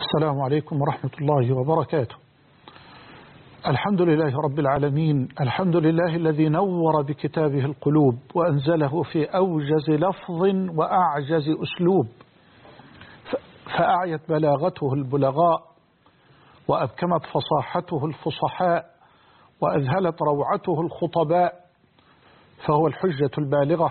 السلام عليكم ورحمة الله وبركاته. الحمد لله رب العالمين، الحمد لله الذي نور بكتابه القلوب وأنزله في أوجز لفظ وأعجز أسلوب، فأعيت بلاغته البلغاء وأبكمت فصاحته الفصحاء وأذهلت روعته الخطباء، فهو الحجة البالغة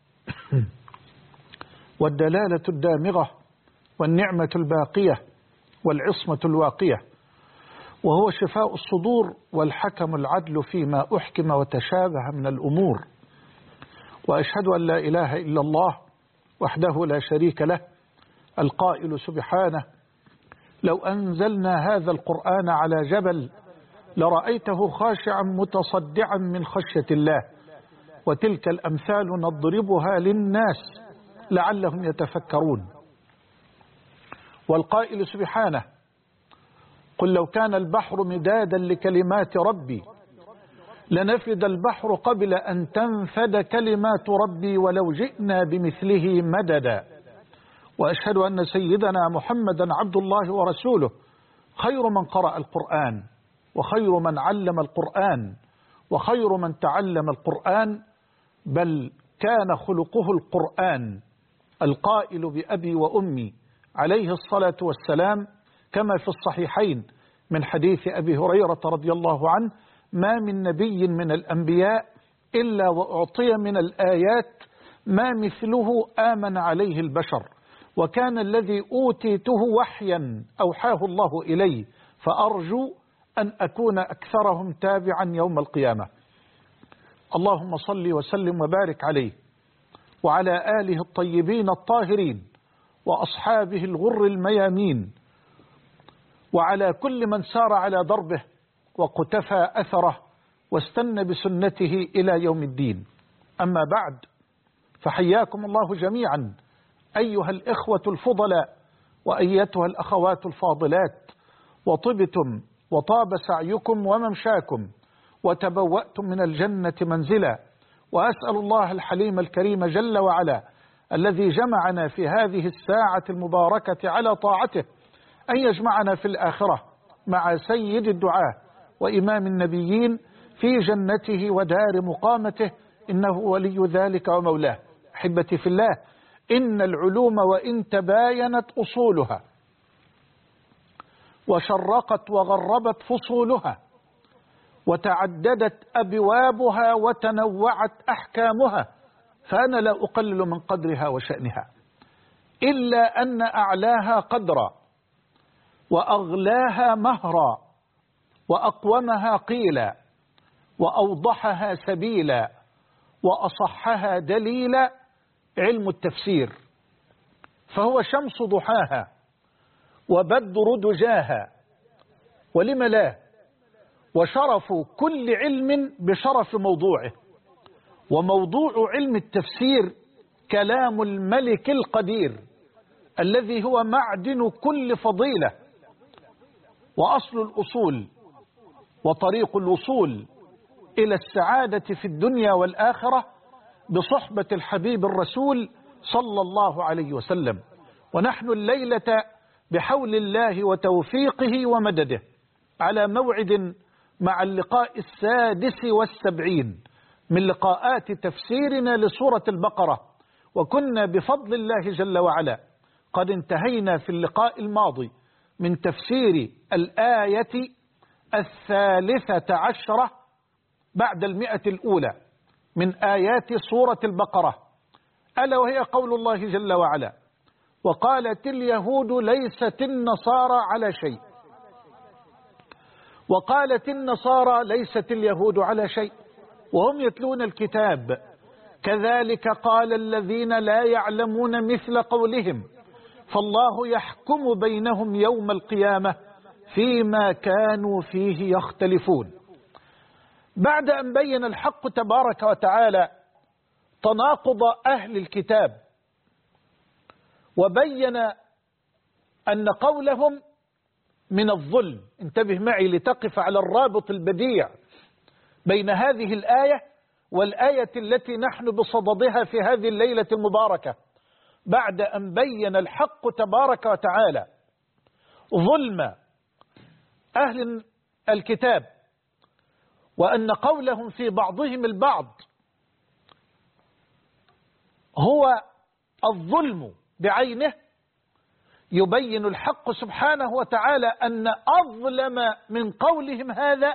والدلالة الدامغة والنعمة الباقية والعصمة الواقية، وهو شفاء الصدور والحكم العدل فيما أحكم وتشابه من الأمور. وأشهد أن لا إله إلا الله وحده لا شريك له، القائل سبحانه: لو أنزلنا هذا القرآن على جبل لرأيته خاشعا متصدعا من خشية الله، وتلك الأمثال نضربها للناس لعلهم يتفكرون. والقائل سبحانه: قل لو كان البحر مدادا لكلمات ربي لنفد البحر قبل أن تنفد كلمات ربي ولو جئنا بمثله مددا. وأشهد أن سيدنا محمدا عبد الله ورسوله، خير من قرأ القرآن وخير من علم القرآن وخير من تعلم القرآن، بل كان خلقه القرآن، القائل بأبي وأمي عليه الصلاة والسلام كما في الصحيحين من حديث أبي هريرة رضي الله عنه: ما من نبي من الأنبياء إلا وأعطي من الآيات ما مثله آمن عليه البشر، وكان الذي أوتيته وحيا أوحاه الله إلي، فأرجو أن أكون أكثرهم تابعا يوم القيامة. اللهم صل وسلم وبارك عليه وعلى آله الطيبين الطاهرين وأصحابه الغر الميامين، وعلى كل من سار على دربه وقتفى أثره واستنى بسنته إلى يوم الدين. أما بعد، فحياكم الله جميعا أيها الإخوة الفضلاء وأيتها الأخوات الفاضلات، وطبتم وطاب سعيكم وممشاكم وتبوأتم من الجنة منزلا. وأسأل الله الحليم الكريم جل وعلا الذي جمعنا في هذه الساعة المباركة على طاعته أن يجمعنا في الآخرة مع سيد الدعاة وإمام النبيين في جنته ودار مقامته، إنه ولي ذلك ومولاه. أحبتي في الله، إن العلوم وإن تباينت أصولها وشرقت وغربت فصولها وتعددت أبوابها وتنوعت أحكامها، فأنا لا أقلل من قدرها وشأنها، إلا أن أعلاها قدرا وأغلاها مهرا وأقومها قيلا وأوضحها سبيلا وأصحها دليلا علم التفسير، فهو شمس ضحاها وبدر دجاها، ولم لا، وشرف كل علم بشرف موضوعه. وموضوع علم التفسير كلام الملك القدير الذي هو معدن كل فضيلة وأصل الأصول وطريق الوصول إلى السعادة في الدنيا والآخرة بصحبة الحبيب الرسول صلى الله عليه وسلم. ونحن الليلة بحول الله وتوفيقه ومدده على موعد مع اللقاء 76 من لقاءات تفسيرنا لسورة البقرة، وكنا بفضل الله جل وعلا قد انتهينا في اللقاء الماضي من تفسير الآية 13 بعد 100 الأولى من آيات سورة البقرة، ألا وهي قول الله جل وعلا: وقالت اليهود ليست النصارى على شيء. وقالت النصارى ليست اليهود على شيء وهم يتلون الكتاب، كذلك قال الذين لا يعلمون مثل قولهم، فالله يحكم بينهم يوم القيامة فيما كانوا فيه يختلفون. بعد أن بين الحق تبارك وتعالى تناقض أهل الكتاب، وبين أن قولهم من الظلم، انتبه معي لتقف على الرابط البديع بين هذه الآية والآية التي نحن بصددها في هذه الليلة المباركة. بعد أن بين الحق تبارك وتعالى ظلم أهل الكتاب وأن قولهم في بعضهم البعض هو الظلم بعينه، يبين الحق سبحانه وتعالى أن أظلم من قولهم هذا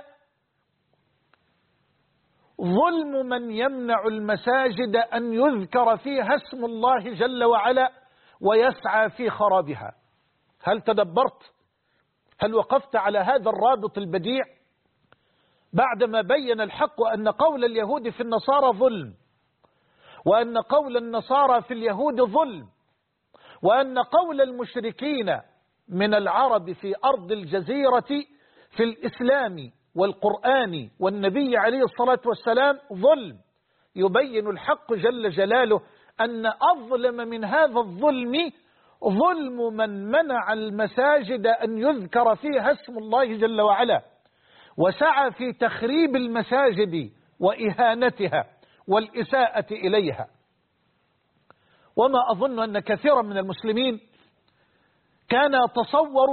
ظلم من يمنع المساجد أن يذكر فيها اسم الله جل وعلا ويسعى في خرابها. هل تدبرت؟ هل وقفت على هذا الرابط البديع؟ بعدما بين الحق أن قول اليهود في النصارى ظلم، وأن قول النصارى في اليهود ظلم، وأن قول المشركين من العرب في أرض الجزيرة في الإسلام والقرآن والنبي عليه الصلاة والسلام ظلم، يبين الحق جل جلاله أن أظلم من هذا الظلم ظلم من منع المساجد أن يذكر فيها اسم الله جل وعلا وسعى في تخريب المساجد وإهانتها والإساءة إليها. وما أظن أن كثيرا من المسلمين كان يتصور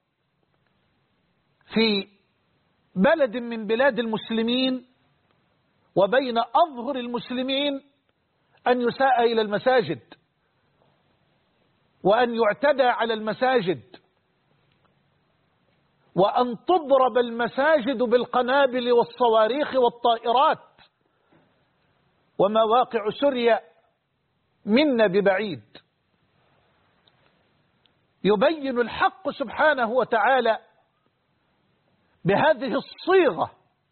في بلد من بلاد المسلمين وبين أظهر المسلمين أن يساء إلى المساجد وأن يعتدى على المساجد وأن تضرب المساجد بالقنابل والصواريخ والطائرات، وما واقع سوريا منا ببعيد. يبين الحق سبحانه وتعالى بهذه الصيغة: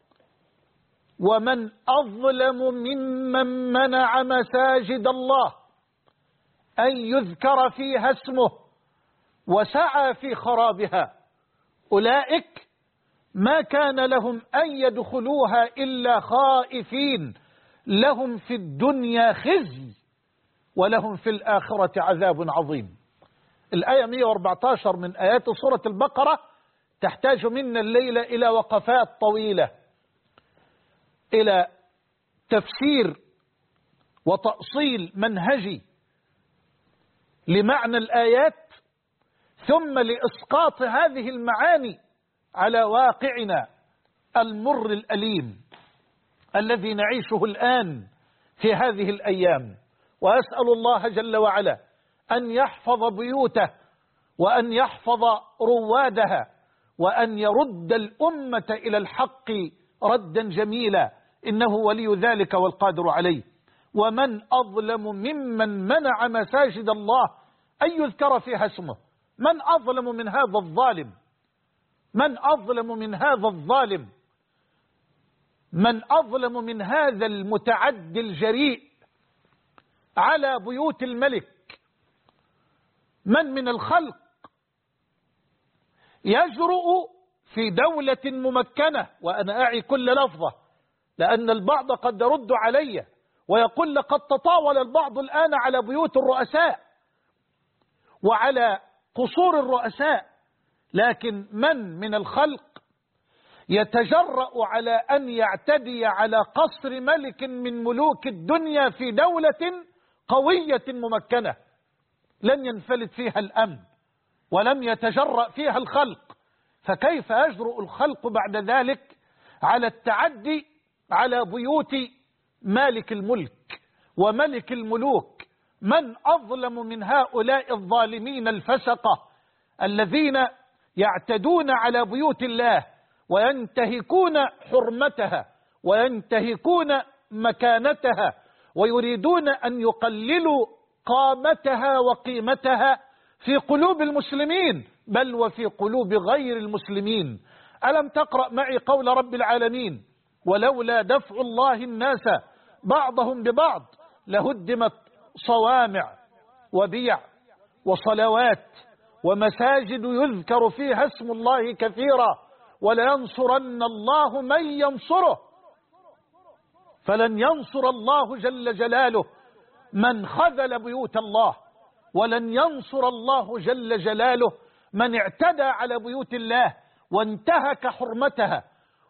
ومن أظلم ممن منع مساجد الله أن يذكر فيها اسمه وسعى في خرابها أولئك ما كان لهم أن يدخلوها إلا خائفين لهم في الدنيا خزي ولهم في الآخرة عذاب عظيم. الآية 114 من آيات سورة البقرة تحتاج منا الليلة إلى وقفات طويلة، إلى تفسير وتأصيل منهجي لمعنى الآيات، ثم لإسقاط هذه المعاني على واقعنا المر الأليم الذي نعيشه الآن في هذه الأيام. وأسأل الله جل وعلا أن يحفظ بيوته وأن يحفظ روادها وأن يرد الأمة إلى الحق ردا جميلا، إنه ولي ذلك والقادر عليه. ومن أظلم ممن منع مساجد الله أن يذكر فيها اسمه. من أظلم من هذا الظالم؟ من أظلم من هذا الظالم؟ من أظلم من هذا المتعدي الجريء على بيوت الملك؟ من الخلق يجرؤ في دولة ممكنة، وأنا أعي كل لفظة لأن البعض قد يرد علي ويقول لقد تطاول البعض الآن على بيوت الرؤساء وعلى قصور الرؤساء، لكن من الخلق يتجرأ على أن يعتدي على قصر ملك من ملوك الدنيا في دولة قوية ممكنة لم ينفلت فيها الأمن ولم يتجرأ فيها الخلق؟ فكيف يجرؤ الخلق بعد ذلك على التعدي على بيوت مالك الملك وملك الملوك؟ من أظلم من هؤلاء الظالمين الفسقة الذين يعتدون على بيوت الله وينتهكون حرمتها وينتهكون مكانتها ويريدون أن يقللوا قامتها وقيمتها في قلوب المسلمين بل وفي قلوب غير المسلمين؟ ألم تقرأ معي قول رب العالمين: ولولا دفع الله الناس بعضهم ببعض لهدمت صوامع وبيع وصلوات ومساجد يذكر فيها اسم الله كثيرا ولينصرن الله من ينصره. فلن ينصر الله جل جلاله من خذل بيوت الله، ولن ينصر الله جل جلاله من اعتدى على بيوت الله وانتهك حرمتها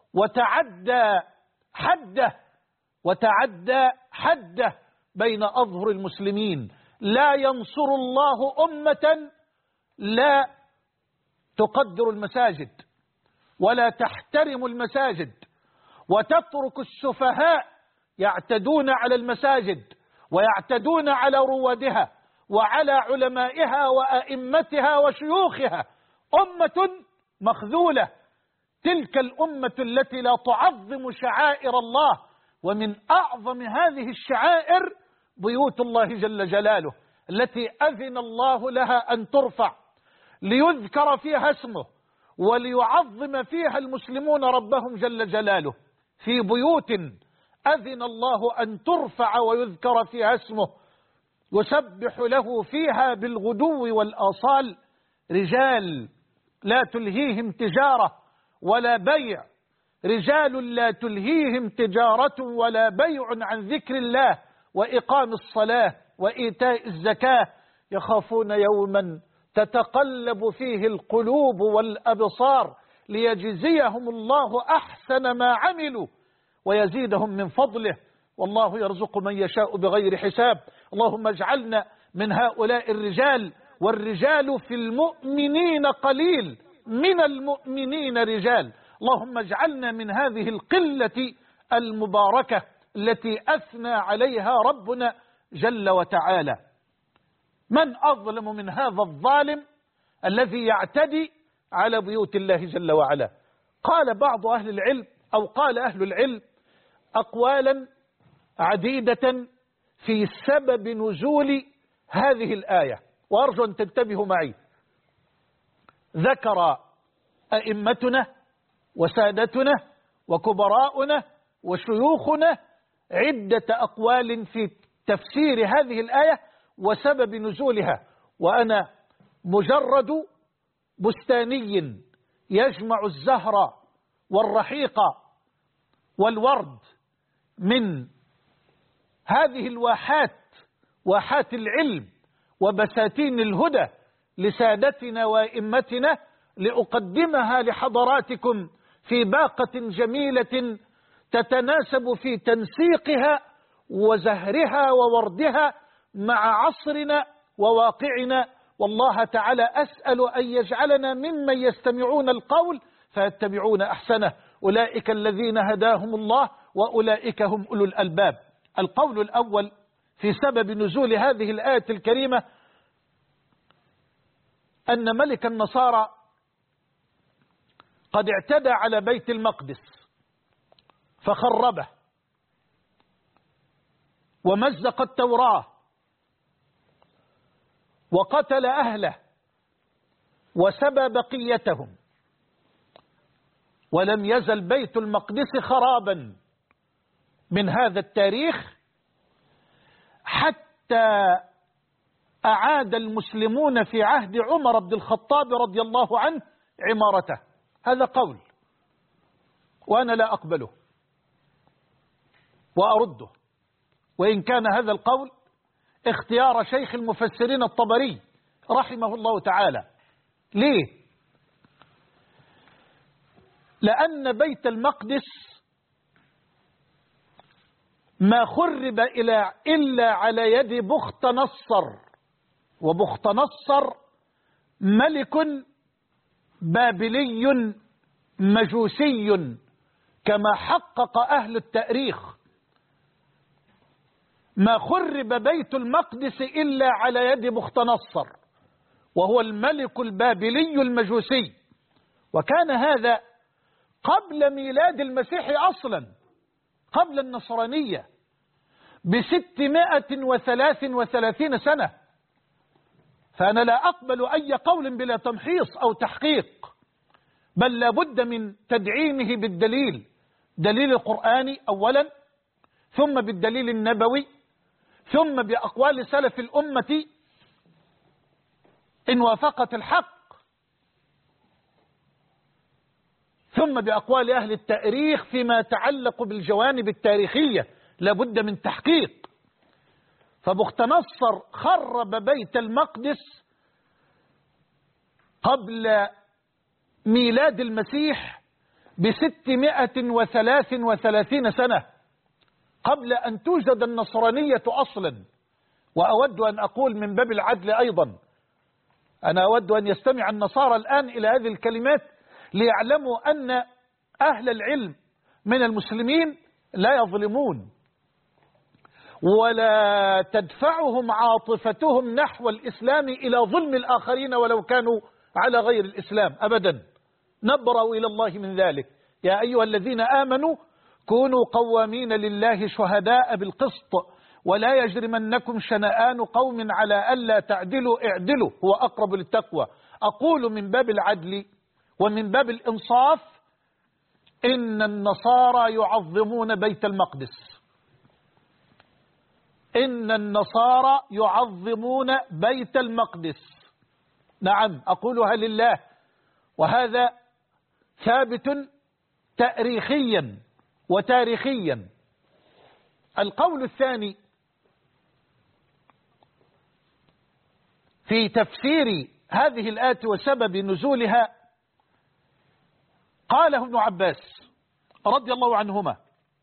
وتعدى حده بين أظهر المسلمين. لا ينصر الله أمة لا تقدر المساجد ولا تحترم المساجد، وتترك السفهاء يعتدون على المساجد ويعتدون على روادها وعلى علمائها وأئمتها وشيوخها، أمة مخذولة. تلك الأمة التي لا تعظم شعائر الله، ومن أعظم هذه الشعائر بيوت الله جل جلاله التي أذن الله لها أن ترفع ليذكر فيها اسمه وليعظم فيها المسلمون ربهم جل جلاله. في بيوت أذن الله أن ترفع ويذكر فيها اسمه يسبح له فيها بالغدو والآصال رجال لا تلهيهم تجارة ولا بيع، رجال لا تلهيهم تجارة ولا بيع عن ذكر الله وإقام الصلاة وإيتاء الزكاة، يخافون يوما تتقلب فيه القلوب والأبصار ليجزيهم الله أحسن ما عملوا ويزيدهم من فضله، والله يرزق من يشاء بغير حساب. اللهم اجعلنا من هؤلاء الرجال، والرجال في المؤمنين قليل من المؤمنين رجال. اللهم اجعلنا من هذه القلة المباركة التي أثنى عليها ربنا جل وتعالى. من أظلم من هذا الظالم الذي يعتدي على بيوت الله جل وعلا؟ قال بعض أهل العلم أو قال أهل العلم أقوالا عديدة في سبب نزول هذه الآية، وأرجو أن تنتبهوا معي. ذكر أئمتنا وسادتنا وكبراؤنا وشيوخنا عدة أقوال في تفسير هذه الآية وسبب نزولها، وأنا مجرد بستاني يجمع الزهر والرحيق والورد من هذه الواحات، واحات العلم وبساتين الهدى لسادتنا وائمتنا، لأقدمها لحضراتكم في باقة جميلة تتناسب في تنسيقها وزهرها ووردها مع عصرنا وواقعنا. والله تعالى أسأل أن يجعلنا ممن يستمعون القول فيتبعون أحسنه، أولئك الذين هداهم الله وأولئك هم أولو الألباب. القول الأول في سبب نزول هذه الآية الكريمة أن ملك النصارى قد اعتدى على بيت المقدس فخربه ومزق التوراة وقتل أهله وسبى بقيتهم، ولم يزل بيت المقدس خرابا من هذا التاريخ حتى أعاد المسلمون في عهد عمر بن الخطاب رضي الله عنه عمارته. هذا قول وأنا لا أقبله وأرده، وإن كان هذا القول اختيار شيخ المفسرين الطبري رحمه الله تعالى. ليه؟ لأن بيت المقدس ما خرب إلا على يد بخت نصر، وبخت نصر ملك بابلي مجوسي كما حقق أهل التاريخ. ما خرب بيت المقدس إلا على يد بخت نصر، وهو الملك البابلي المجوسي، وكان هذا قبل ميلاد المسيح أصلا، قبل النصرانية ب633 سنة. فأنا لا أقبل أي قول بلا تمحيص أو تحقيق، بل لابد من تدعيمه بالدليل، دليل القرآني أولا، ثم بالدليل النبوي، ثم بأقوال سلف الأمة إن وافقت الحق، ثم بأقوال أهل التاريخ فيما يتعلق بالجوانب التاريخية، لابد من تحقيق. فبخت نصر خرب بيت المقدس قبل ميلاد المسيح ب633 سنة، قبل أن توجد النصرانية أصلا. وأود أن أقول من باب العدل أيضا أنا أود أن يستمع النصارى الآن إلى هذه الكلمات ليعلموا أن أهل العلم من المسلمين لا يظلمون ولا تدفعهم عاطفتهم نحو الإسلام إلى ظلم الآخرين ولو كانوا على غير الإسلام أبدا. نبرأ إلى الله من ذلك. يا أيها الذين آمنوا كونوا قوامين لله شهداء بالقسط ولا يجرمنكم شنآن قوم على ألا تعدلوا اعدلوا هو أقرب للتقوى. أقول من باب العدل ومن باب الإنصاف إن النصارى يعظمون بيت المقدس. إن النصارى يعظمون بيت المقدس. نعم أقولها لله، وهذا ثابت تاريخيا وتاريخيا. القول الثاني في تفسير هذه الآية وسبب نزولها قاله ابن عباس رضي الله عنهما،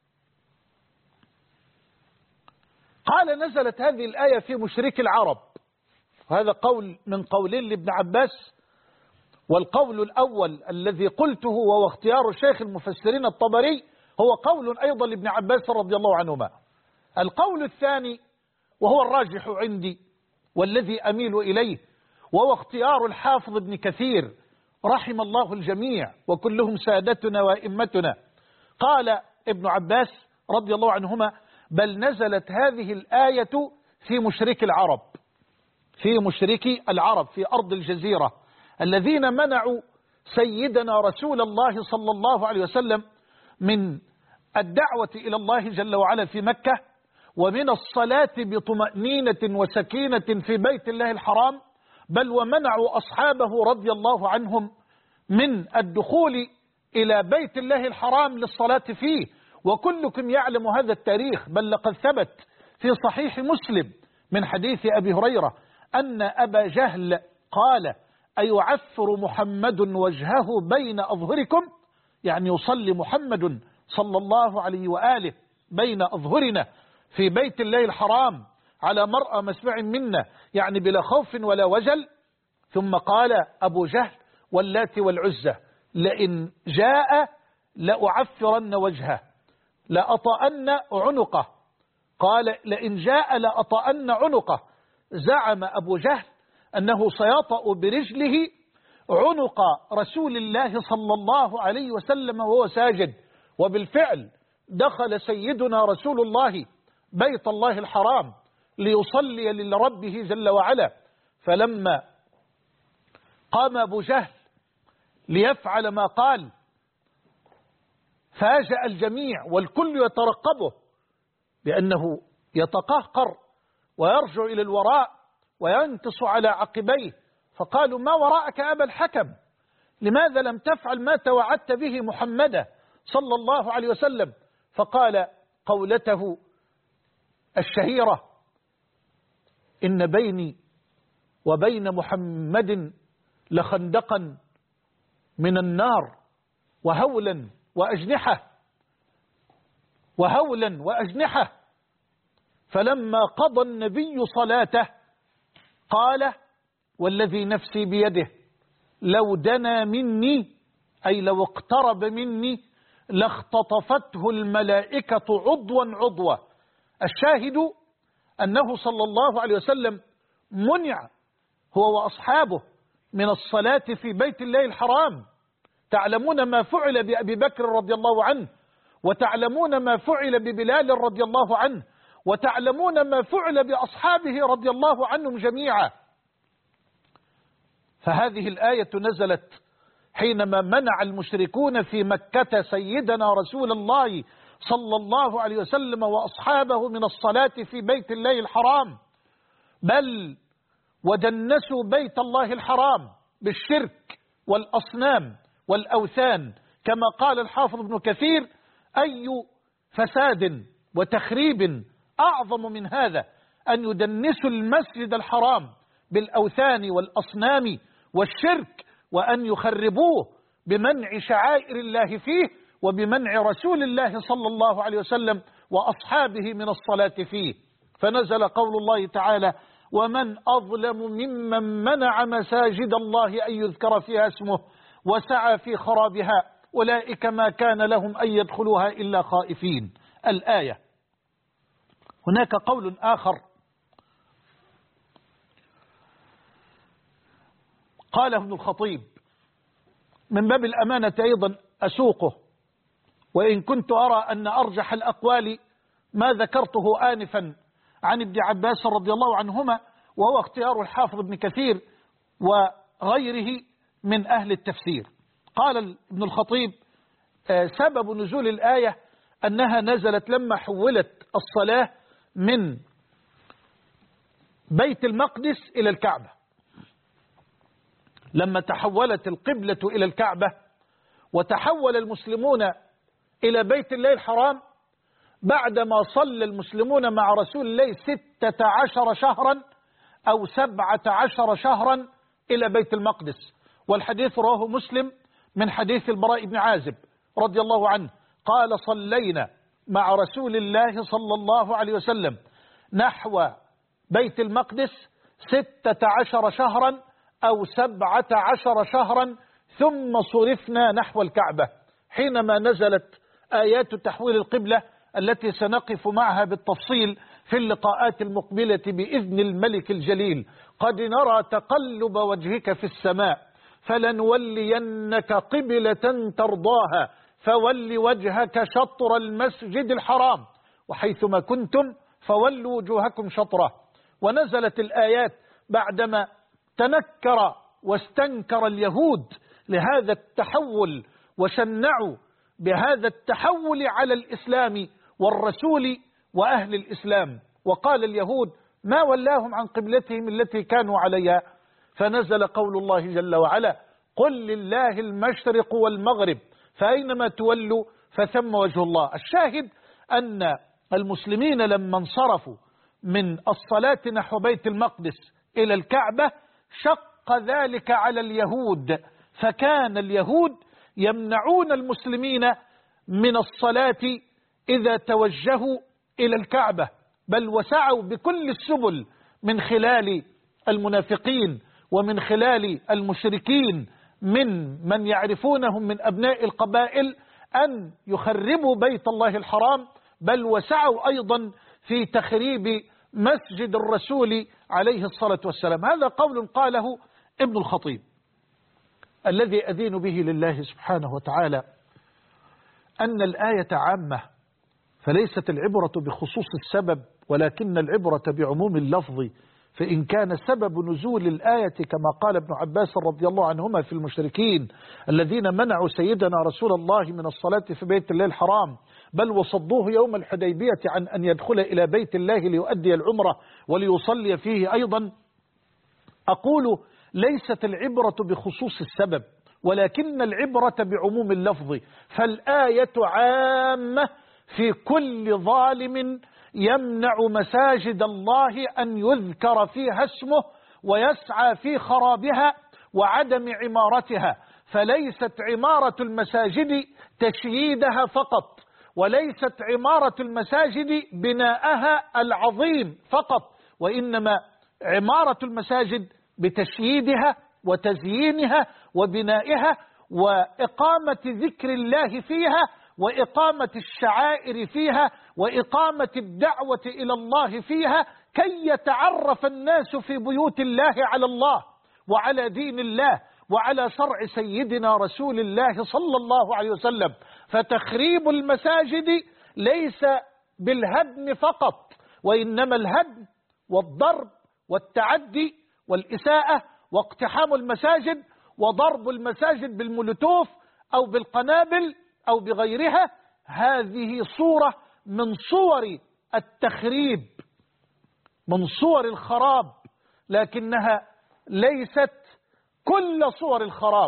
قال نزلت هذه الآية في مشرك العرب. وهذا قول من قولين لابن عباس، والقول الأول الذي قلته وهو اختيار الشيخ المفسرين الطبري هو قول أيضا لابن عباس رضي الله عنهما. القول الثاني وهو الراجح عندي والذي أميل إليه وهو اختيار الحافظ ابن كثير رحم الله الجميع وكلهم سادتنا وإمتنا. قال ابن عباس رضي الله عنهما بل نزلت هذه الآية في مشرك العرب، في مشركي العرب في أرض الجزيرة الذين منعوا سيدنا رسول الله صلى الله عليه وسلم من الدعوة إلى الله جل وعلا في مكة ومن الصلاة بطمأنينة وسكينة في بيت الله الحرام، بل ومنعوا أصحابه رضي الله عنهم من الدخول إلى بيت الله الحرام للصلاة فيه. وكلكم يعلم هذا التاريخ، بل لقد ثبت في صحيح مسلم من حديث أبي هريرة أن أبا جهل قال أيعفر محمد وجهه بين أظهركم، يعني يصلي محمد صلى الله عليه وآله بين أظهرنا في بيت الله الحرام على مرأى مسمع منا، يعني بلا خوف ولا وجل. ثم قال أبو جهل واللات والعزى لئن جاء لأعفرن وجهه لأطأن عنقه. قال لئن جاء لأطأن عنقه. زعم أبو جهل أنه سيطأ برجله عنق رسول الله صلى الله عليه وسلم وهو ساجد. وبالفعل دخل سيدنا رسول الله بيت الله الحرام ليصلي لربه جل وعلا، فلما قام أبو جهل ليفعل ما قال فاجأ الجميع والكل يترقبه لأنه يتقهقر ويرجع إلى الوراء وينتص على عقبيه. فقالوا ما وراءك أبا الحكم، لماذا لم تفعل ما توعدت به محمدا صلى الله عليه وسلم؟ فقال قولته الشهيرة إن بيني وبين محمد لخندقا من النار وهولا وأجنحة وهولا وأجنحة. فلما قضى النبي صلاته قال والذي نفسي بيده لو دنا مني أي لو اقترب مني لاختطفته الملائكة عضوا عضوا. الشاهد أنه صلى الله عليه وسلم منع هو وأصحابه من الصلاة في بيت الله الحرام. تعلمون ما فعل بأبي بكر رضي الله عنه، وتعلمون ما فعل ببلال رضي الله عنه، وتعلمون ما فعل بأصحابه رضي الله عنهم جميعا. فهذه الآية نزلت حينما منع المشركون في مكة سيدنا رسول الله صلى الله عليه وسلم وأصحابه من الصلاة في بيت الله الحرام، بل ودنسوا بيت الله الحرام بالشرك والأصنام والأوثان، كما قال الحافظ ابن كثير أي فساد وتخريب أعظم من هذا أن يدنسوا المسجد الحرام بالأوثان والأصنام والشرك، وأن يخربوه بمنع شعائر الله فيه وبمنع رسول الله صلى الله عليه وسلم وأصحابه من الصلاة فيه. فنزل قول الله تعالى ومن أظلم ممن منع مساجد الله أن يذكر فيها اسمه وسعى في خرابها أولئك ما كان لهم أن يدخلوها إلا خائفين. الآية. هناك قول آخر قاله ابن الخطيب من باب الأمانة أيضا أسوقه، وإن كنت أرى أن أرجح الأقوال ما ذكرته آنفا عن ابن عباس رضي الله عنهما، وهو اختيار الحافظ ابن كثير وغيره من أهل التفسير. قال ابن الخطيب سبب نزول الآية أنها نزلت لما حولت الصلاة من بيت المقدس إلى الكعبة، لما تحولت القبلة إلى الكعبة وتحول المسلمون إلى بيت الله الحرام بعدما صلى المسلمون مع رسول الله 16 شهرا أو 17 شهرا إلى بيت المقدس. والحديث رواه مسلم من حديث البراء بن عازب رضي الله عنه قال صلينا مع رسول الله صلى الله عليه وسلم نحو بيت المقدس 16 شهرا أو 17 شهرا ثم صرفنا نحو الكعبة. حينما نزلت آيات تحويل القبلة التي سنقف معها بالتفصيل في اللقاءات المقبلة بإذن الملك الجليل. قد نرى تقلب وجهك في السماء فلنولينك قبلة ترضاها فول وجهك شطر المسجد الحرام وحيثما كنتم فولوا وجوهكم شطره. ونزلت الآيات بعدما تنكر واستنكر اليهود لهذا التحول وشنعوا بهذا التحول على الإسلام والرسول وأهل الإسلام، وقال اليهود ما ولاهم عن قبلتهم التي كانوا عليها، فنزل قول الله جل وعلا قل لله المشرق والمغرب فأينما تولوا فثم وجه الله. الشاهد أن المسلمين لما انصرفوا من الصلاة نحو بيت المقدس إلى الكعبة شق ذلك على اليهود، فكان اليهود يمنعون المسلمين من الصلاة إذا توجهوا إلى الكعبة، بل وسعوا بكل السبل من خلال المنافقين ومن خلال المشركين من يعرفونهم من أبناء القبائل أن يخربوا بيت الله الحرام، بل وسعوا أيضا في تخريب مسجد الرسول عليه الصلاة والسلام. هذا قول قاله ابن الخطيب الذي أدين به لله سبحانه وتعالى أن الآية عامة، فليست العبرة بخصوص السبب ولكن العبرة بعموم اللفظ، فإن كان سبب نزول الآية كما قال ابن عباس رضي الله عنهما في المشركين الذين منعوا سيدنا رسول الله من الصلاة في بيت الله الحرام بل وصدوه يوم الحديبية عن أن يدخل إلى بيت الله ليؤدي العمرة وليصلي فيه أيضا، أقول ليست العبرة بخصوص السبب ولكن العبرة بعموم اللفظ، فالآية عامة في كل ظالم يمنع مساجد الله أن يذكر فيها اسمه ويسعى في خرابها وعدم عمارتها. فليست عمارة المساجد تشييدها فقط، وليست عمارة المساجد بناءها العظيم فقط، وإنما عمارة المساجد بتشييدها وتزيينها وبنائها وإقامة ذكر الله فيها وإقامة الشعائر فيها وإقامة الدعوة إلى الله فيها كي يتعرف الناس في بيوت الله على الله وعلى دين الله وعلى شرع سيدنا رسول الله صلى الله عليه وسلم. فتخريب المساجد ليس بالهدم فقط، وإنما الهدم والضرب والتعدي والإساءة واقتحام المساجد وضرب المساجد بالمولوتوف أو بالقنابل أو بغيرها، هذه صورة من صور التخريب من صور الخراب، لكنها ليست كل صور الخراب.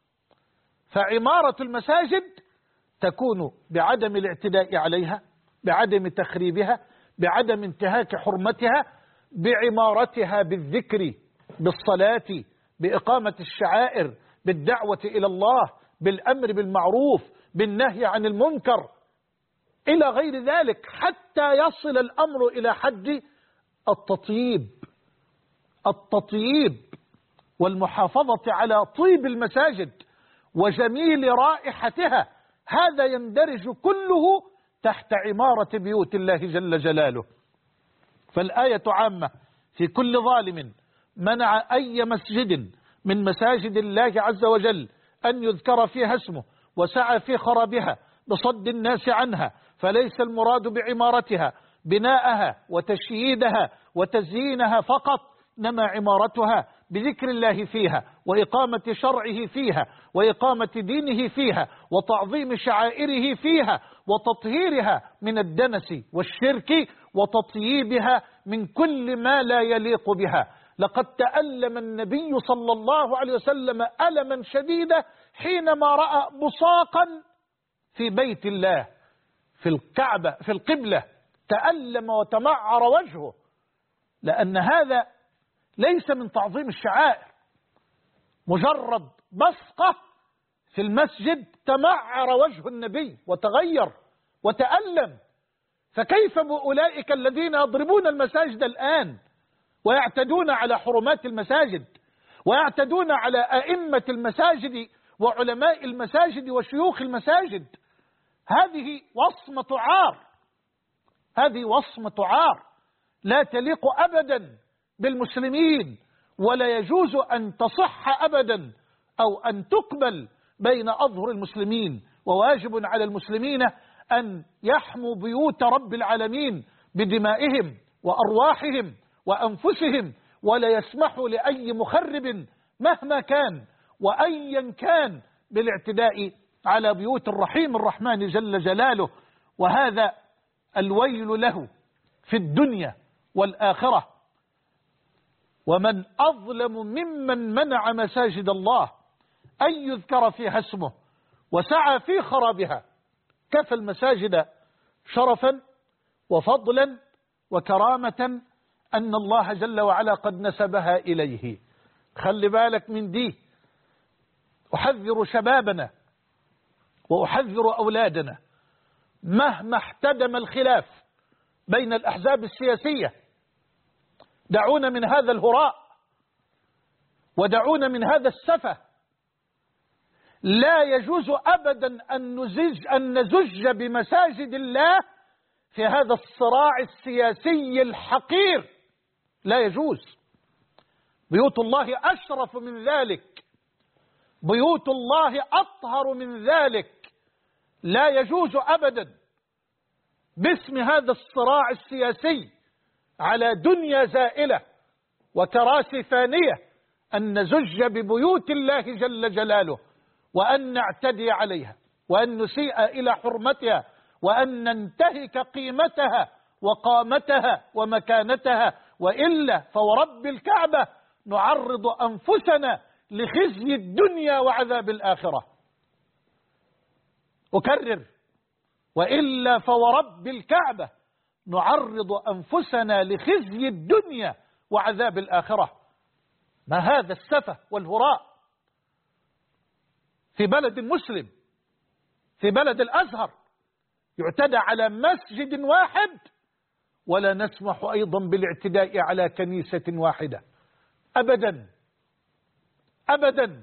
فعمارة المساجد تكون بعدم الاعتداء عليها، بعدم تخريبها، بعدم انتهاك حرمتها، بعمارتها بالذكر، بالصلاة، بإقامة الشعائر، بالدعوة إلى الله، بالأمر بالمعروف، بالنهي عن المنكر إلى غير ذلك، حتى يصل الأمر إلى حد التطييب التطييب والمحافظة على طيب المساجد وجميل رائحتها، هذا يندرج كله تحت عمارة بيوت الله جل جلاله. فالآية عامة في كل ظالم منع أي مسجد من مساجد الله عز وجل أن يذكر فيها اسمه وسعى في خرابها بصد الناس عنها، فليس المراد بعمارتها بناءها وتشييدها وتزيينها فقط، إنما عمارتها بذكر الله فيها وإقامة شرعه فيها وإقامة دينه فيها وتعظيم شعائره فيها وتطهيرها من الدنس والشرك وتطييبها من كل ما لا يليق بها. لقد تألم النبي صلى الله عليه وسلم ألما شديدا حينما رأى بصاقا في بيت الله في الكعبة في القبلة، تألم وتمعر وجهه، لأن هذا ليس من تعظيم الشعائر. مجرد بصقة في المسجد تمعر وجه النبي وتغير وتألم، فكيف بأولئك الذين يضربون المساجد الآن ويعتدون على حرمات المساجد ويعتدون على أئمة المساجد وعلماء المساجد وشيوخ المساجد؟ هذه وصمة عار، هذه وصمة عار لا تليق أبدا بالمسلمين، ولا يجوز أن تصح أبدا أو أن تقبل بين أظهر المسلمين. وواجب على المسلمين أن يحموا بيوت رب العالمين بدمائهم وأرواحهم وأنفسهم، ولا يسمحوا لأي مخرب مهما كان وأيا كان بالاعتداء على بيوت الرحيم الرحمن جل جلاله. وهذا الويل له في الدنيا والآخرة. ومن أظلم ممن منع مساجد الله أن يذكر فيها اسمه وسعى في خرابها. كفى المساجد شرفا وفضلا وكرامة أن الله جل وعلا قد نسبها إليه. خلي بالك من دي. أحذر شبابنا وأحذر أولادنا مهما احتدم الخلاف بين الأحزاب السياسية، دعونا من هذا الهراء ودعونا من هذا السفه. لا يجوز أبدا أن نزج بمساجد الله في هذا الصراع السياسي الحقير، لا يجوز. بيوت الله أشرف من ذلك، بيوت الله أطهر من ذلك. لا يجوز أبدا باسم هذا الصراع السياسي على دنيا زائلة وكراسي فانية أن نزج ببيوت الله جل جلاله وأن نعتدي عليها وأن نسيء إلى حرمتها وأن ننتهك قيمتها وقامتها ومكانتها، وإلا فورب الكعبة نعرض أنفسنا لخزي الدنيا وعذاب الآخرة. أكرر، وإلا فورب الكعبة نعرض أنفسنا لخزي الدنيا وعذاب الآخرة. ما هذا السفه والهراء في بلد مسلم، في بلد الأزهر، يعتدى على مسجد واحد ولا نسمح أيضا بالاعتداء على كنيسة واحدة أبدا أبدا.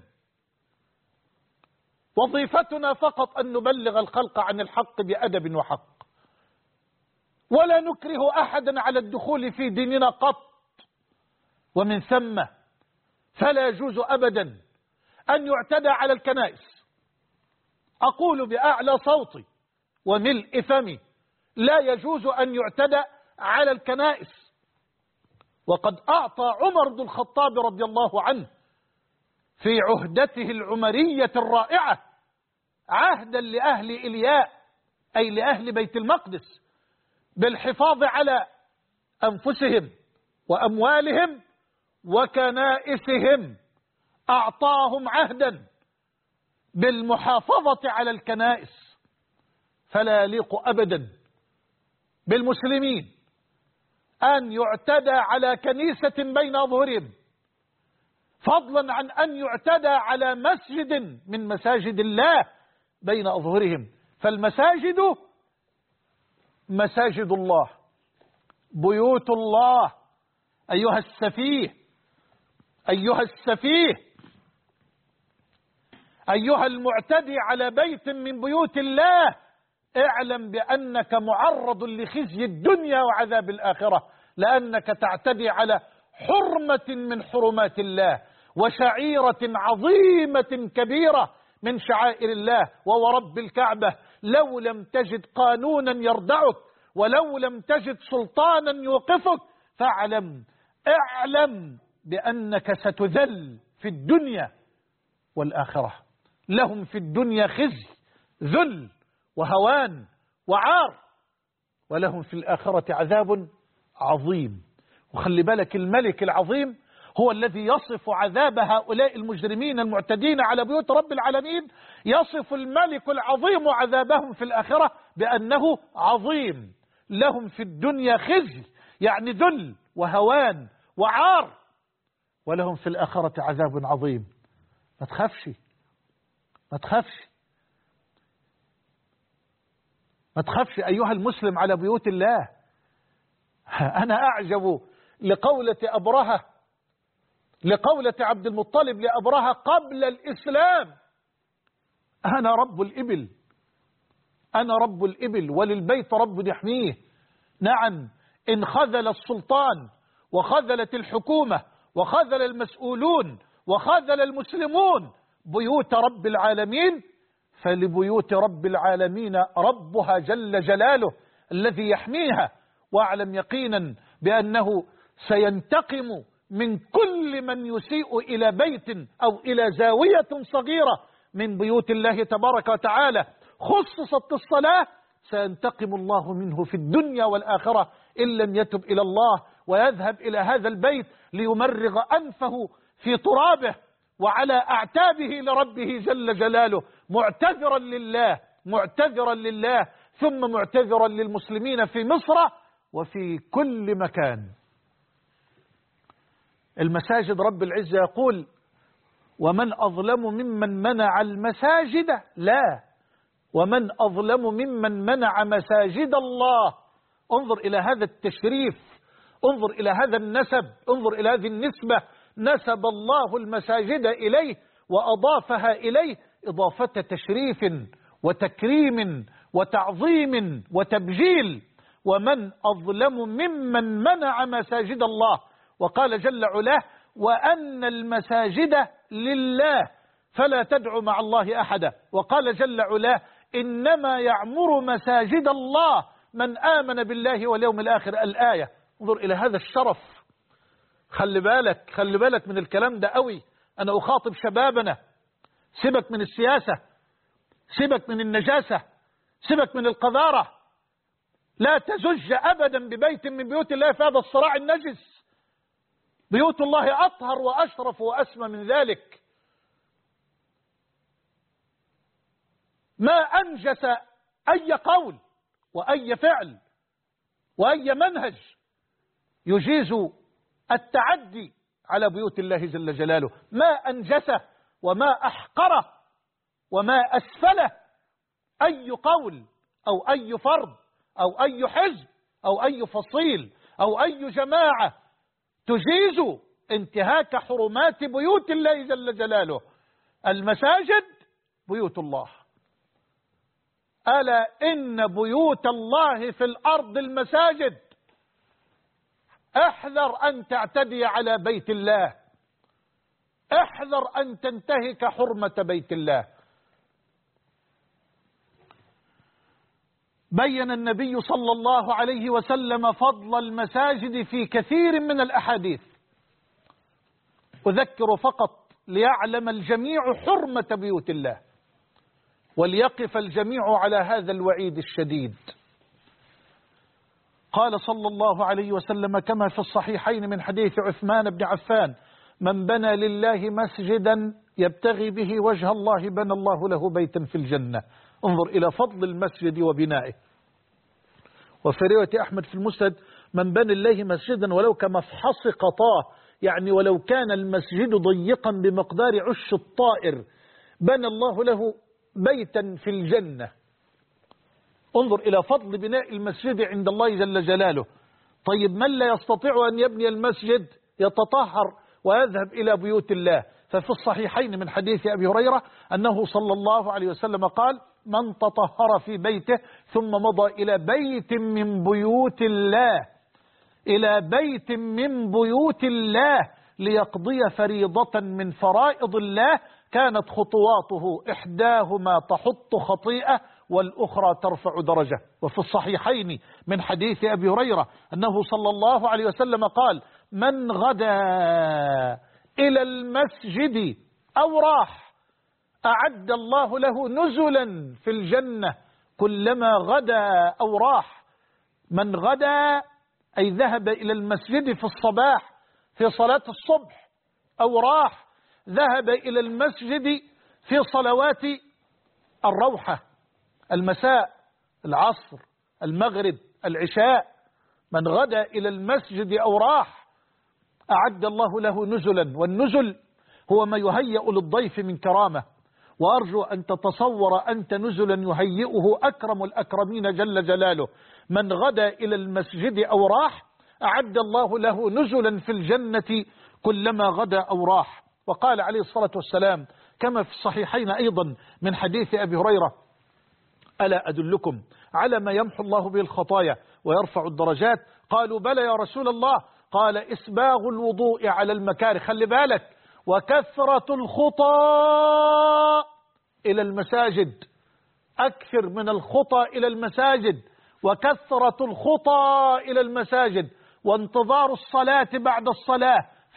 وظيفتنا فقط أن نبلغ الخلق عن الحق بأدب وحق، ولا نكره أحدا على الدخول في ديننا قط. ومن ثم فلا يجوز أبدا أن يعتدى على الكنائس. أقول بأعلى صوتي وملء فمي: لا يجوز أن يعتدى على الكنائس. وقد أعطى عمر بن الخطاب رضي الله عنه في عهدته العمرية الرائعة عهدا لأهل إلياء، أي لأهل بيت المقدس، بالحفاظ على أنفسهم وأموالهم وكنائسهم. أعطاهم عهدا بالمحافظة على الكنائس. فلا يليق أبدا بالمسلمين أن يعتدى على كنيسة بين أظهرهم، فضلا عن أن يعتدى على مسجد من مساجد الله بين أظهرهم. فالمساجد مساجد الله، بيوت الله. أيها السفيه أيها السفيه، أيها المعتدي على بيت من بيوت الله، اعلم بأنك معرض لخزي الدنيا وعذاب الآخرة، لأنك تعتدي على حرمة من حرمات الله وشعيرة عظيمة كبيرة من شعائر الله. وورب الكعبة لو لم تجد قانونا يردعك ولو لم تجد سلطانا يوقفك اعلم بأنك ستذل في الدنيا والآخرة. لهم في الدنيا خزي، ذل وهوان وعار، ولهم في الآخرة عذاب عظيم. وخلي بالك، الملك العظيم هو الذي يصف عذاب هؤلاء المجرمين المعتدين على بيوت رب العالمين. يصف الملك العظيم عذابهم في الآخرة بأنه عظيم. لهم في الدنيا خزي، يعني ذل وهوان وعار، ولهم في الآخرة عذاب عظيم. ما تخافش، ما تخافش، ما تخافش أيها المسلم على بيوت الله. أنا أعجب لقولة أبرهة، لقولة عبد المطلب لأبرهة قبل الإسلام: أنا رب الإبل، أنا رب الإبل وللبيت رب يحميه. نعم، إن خذل السلطان وخذلت الحكومة وخذل المسؤولون وخذل المسلمون بيوت رب العالمين، فلبيوت رب العالمين ربها جل جلاله الذي يحميها. واعلم يقينا بأنه سينتقم من كل من يسيء إلى بيت أو إلى زاوية صغيرة من بيوت الله تبارك وتعالى خصصت الصلاة. سينتقم الله منه في الدنيا والآخرة إن لم يتب إلى الله ويذهب إلى هذا البيت ليمرغ أنفه في ترابه وعلى أعتابه لربه جل جلاله، معتذرا لله، معتذرا لله، ثم معتذرا للمسلمين في مصر وفي كل مكان. المساجد رب العزة يقول: ومن أظلم ممن منع المساجد، لا، ومن أظلم ممن منع مساجد الله. انظر إلى هذا التشريف، انظر إلى هذا النسب، انظر إلى هذه النسبة. نسب الله المساجد إليه وأضافها إليه إضافة تشريف وتكريم وتعظيم وتبجيل. ومن أظلم ممن منع مساجد الله. وقال جل علاه: وأن المساجد لله فلا تدعوا مع الله أحدا. وقال جل علاه: إنما يعمر مساجد الله من آمن بالله واليوم الآخر. الآية. انظر إلى هذا الشرف. خلي بالك، خلي بالك من الكلام ده قوي. أنا أخاطب شبابنا: سيبك من السياسة، سيبك من النجاسة، سيبك من القذارة. لا تزج أبدا ببيت من بيوت الله في هذا الصراع النجس. بيوت الله أطهر وأشرف وأسمى من ذلك. ما أنجس أي قول وأي فعل وأي منهج يجيز التعدي على بيوت الله جل جلاله. ما أنجسه وما أحقره وما أسفله أي قول أو أي فرد أو أي حزب أو أي فصيل أو أي جماعة تجيز انتهاك حرمات بيوت الله جل جلاله. المساجد بيوت الله. ألا إن بيوت الله في الأرض المساجد. احذر أن تعتدي على بيت الله، احذر أن تنتهك حرمة بيت الله. بين النبي صلى الله عليه وسلم فضل المساجد في كثير من الأحاديث. أذكر فقط ليعلم الجميع حرمة بيوت الله وليقف الجميع على هذا الوعيد الشديد. قال صلى الله عليه وسلم كما في الصحيحين من حديث عثمان بن عفان: من بنى لله مسجدا يبتغي به وجه الله بنى الله له بيتا في الجنة. انظر إلى فضل المسجد وبنائه. وفي رواية أحمد في المسند: من بنى الله مسجدا ولو كمفحص قطاه، يعني ولو كان المسجد ضيقا بمقدار عش الطائر بنى الله له بيتا في الجنة. انظر إلى فضل بناء المسجد عند الله جل جلاله. طيب من لا يستطيع أن يبني المسجد يتطهر ويذهب إلى بيوت الله. ففي الصحيحين من حديث أبي هريرة أنه صلى الله عليه وسلم قال: من تطهر في بيته ثم مضى إلى بيت من بيوت الله ليقضي فريضة من فرائض الله كانت خطواته إحداهما تحط خطيئة والأخرى ترفع درجة. وفي الصحيحين من حديث أبي هريرة أنه صلى الله عليه وسلم قال: من غدا إلى المسجد أو راح أعد الله له نزلا في الجنة كلما غدا أو راح. من غدا أي ذهب إلى المسجد في الصباح في صلاة الصبح، أو راح ذهب إلى المسجد في صلوات الروحة، المساء، العصر، المغرب، العشاء. من غدا إلى المسجد أو راح أعد الله له نزلا، والنزل هو ما يهيأ للضيف من كرامة. وأرجو أن تتصور أنت نزلا يهيئه أكرم الأكرمين جل جلاله. من غدا إلى المسجد أو راح أعد الله له نزلا في الجنة كلما غدا أو راح. وقال عليه الصلاة والسلام كما في الصحيحين أيضا من حديث أبي هريرة: ألا أدلكم على ما يمحو الله به الخطايا ويرفع الدرجات؟ قالوا: بلى يا رسول الله. قال: إسباغ الوضوء على المكاره، خلي بالك، وكثرة الخطى إلى المساجد، أكثر من الخطى إلى المساجد، وكثرة الخطى إلى المساجد، وانتظار الصلاة بعد الصلاة،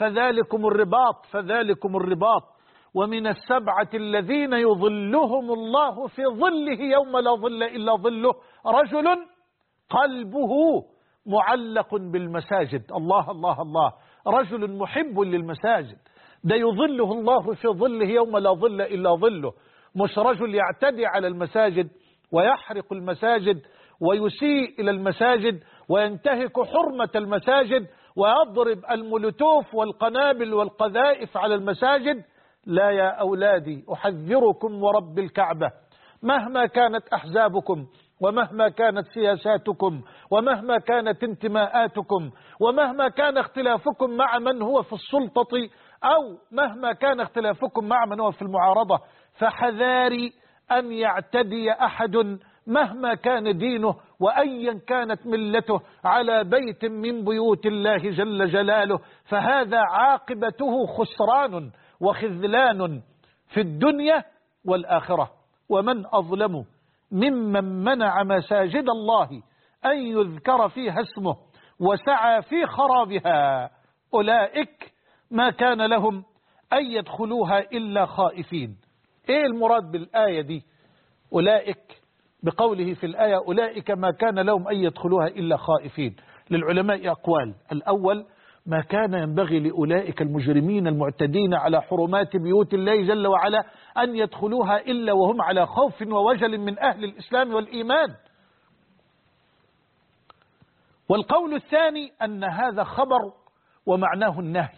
فذلكم الرباط. ومن السبعة الذين يظلهم الله في ظله يوم لا ظل إلا ظله رجل قلبه معلق بالمساجد. الله الله الله، رجل محب للمساجد، ده يظله الله في ظله يوم لا ظل إلا ظله، مش رجل يعتدي على المساجد ويحرق المساجد ويسيء إلى المساجد وينتهك حرمة المساجد ويضرب المولوتوف والقنابل والقذائف على المساجد. لا يا أولادي، أحذركم ورب الكعبة، مهما كانت أحزابكم، ومهما كانت سياساتكم، ومهما كانت انتماءاتكم، ومهما كان اختلافكم مع من هو في السلطة، أو مهما كان اختلافكم مع من هو في المعارضة، فحذاري أن يعتدي أحد مهما كان دينه وأيا كانت ملته على بيت من بيوت الله جل جلاله، فهذا عاقبته خسران وخذلان في الدنيا والآخرة. ومن أظلم ممن منع مساجد الله أن يذكر فيها اسمه وسعى في خرابها أولئك ما كان لهم أن يدخلوها إلا خائفين. إيه المراد بالآية دي؟ أولئك بقوله في الآية أولئك ما كان لهم أن يدخلوها إلا خائفين. للعلماء أقوال: الأول، ما كان ينبغي لأولئك المجرمين المعتدين على حرمات بيوت الله جل وعلا أن يدخلوها إلا وهم على خوف ووجل من أهل الإسلام والإيمان. والقول الثاني أن هذا خبر ومعناه النهي،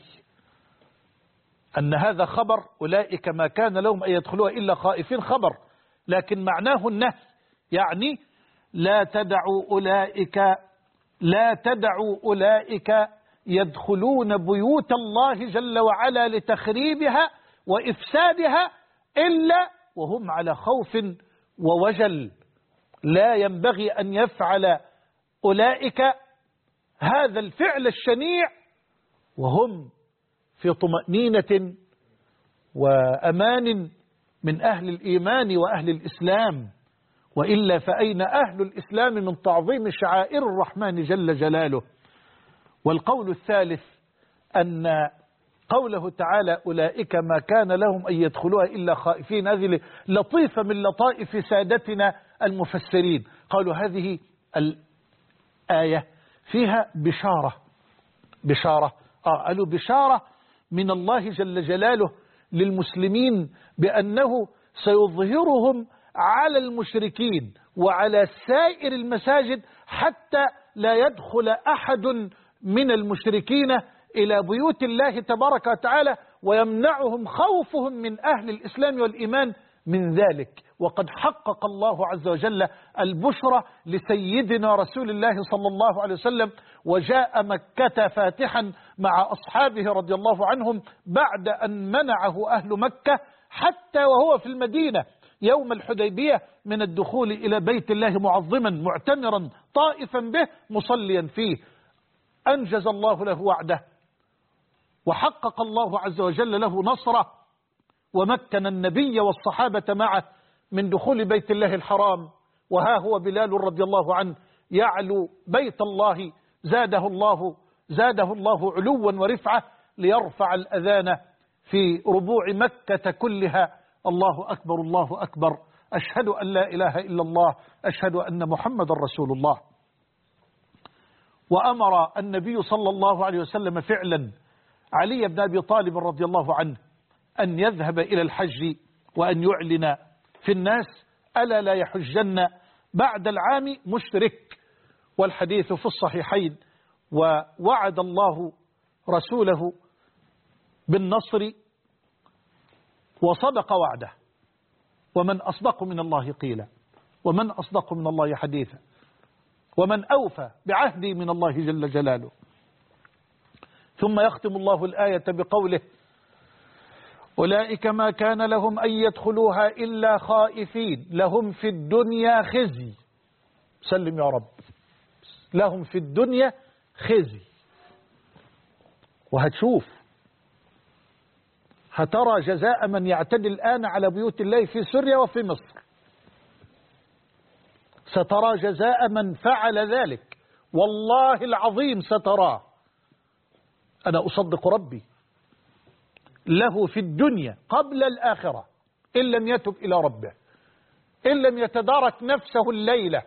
أن هذا خبر أولئك ما كان لهم أن يدخلوها إلا خائفين خبر، لكن معناه النهي، يعني لا تدعوا أولئك يدخلون بيوت الله جل وعلا لتخريبها وإفسادها إلا وهم على خوف ووجل. لا ينبغي أن يفعل أولئك هذا الفعل الشنيع وهم في طمأنينة وأمان من أهل الإيمان وأهل الإسلام، وإلا فأين أهل الإسلام من تعظيم شعائر الرحمن جل جلاله؟ والقول الثالث أن قوله تعالى أولئك ما كان لهم أن يدخلوها إلا خائفين، هذه لطيفة من لطائف سادتنا المفسرين، قالوا هذه الآية فيها بشارة قالوا بشارة من الله جل جلاله للمسلمين بأنه سيظهرهم على المشركين وعلى سائر المساجد حتى لا يدخل أحد من المشركين إلى بيوت الله تبارك وتعالى ويمنعهم خوفهم من أهل الإسلام والإيمان من ذلك. وقد حقق الله عز وجل البشرى لسيدنا رسول الله صلى الله عليه وسلم، وجاء مكة فاتحا مع أصحابه رضي الله عنهم بعد أن منعه أهل مكة حتى وهو في المدينة يوم الحديبية من الدخول إلى بيت الله معظما معتمرا طائفا به مصليا فيه. أنجز الله له وعده وحقق الله عز وجل له نصره، ومكن النبي والصحابة معه من دخول بيت الله الحرام. وها هو بلال رضي الله عنه يعلو بيت الله زاده الله علوا ورفعة ليرفع الأذان في ربوع مكة كلها: الله أكبر الله أكبر، أشهد أن لا إله إلا الله، أشهد أن محمد رسول الله. وأمر النبي صلى الله عليه وسلم فعلا علي بن أبي طالب رضي الله عنه أن يذهب إلى الحج وأن يعلن في الناس: ألا لا يحجن بعد العام مشرك. والحديث في الصحيحين. ووعد الله رسوله بالنصر وصدق وعده، ومن أصدق من الله قيلا، ومن أصدق من الله حديثا، ومن أوفى بعهدي من الله جل جلاله. ثم يختم الله الآية بقوله: أولئك ما كان لهم أن يدخلوها إلا خائفين لهم في الدنيا خزي. سلم يا رب. لهم في الدنيا خزي. وهتشوف، هترى جزاء من يعتدي الآن على بيوت الله في سوريا وفي مصر. سترى جزاء من فعل ذلك، والله العظيم ستراه. أنا أصدق ربي. له في الدنيا قبل الآخرة إن لم يتب إلى ربه، إن لم يتدارك نفسه الليلة.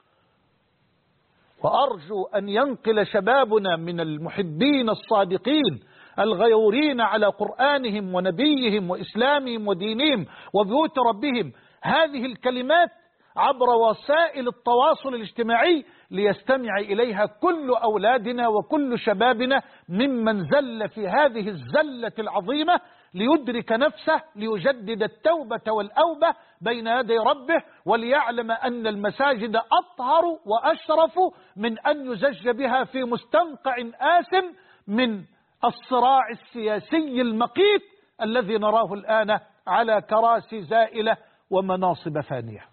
وأرجو أن ينقل شبابنا من المحبين الصادقين الغيورين على قرآنهم ونبيهم وإسلامهم ودينهم وبيوت ربهم هذه الكلمات عبر وسائل التواصل الاجتماعي، ليستمع إليها كل أولادنا وكل شبابنا ممن زل في هذه الزلة العظيمة، ليدرك نفسه، ليجدد التوبة والأوبة بين يدي ربه، وليعلم أن المساجد أطهر وأشرف من أن يزج بها في مستنقع آسن من الصراع السياسي المقيت الذي نراه الآن على كراسي زائلة ومناصب فانية.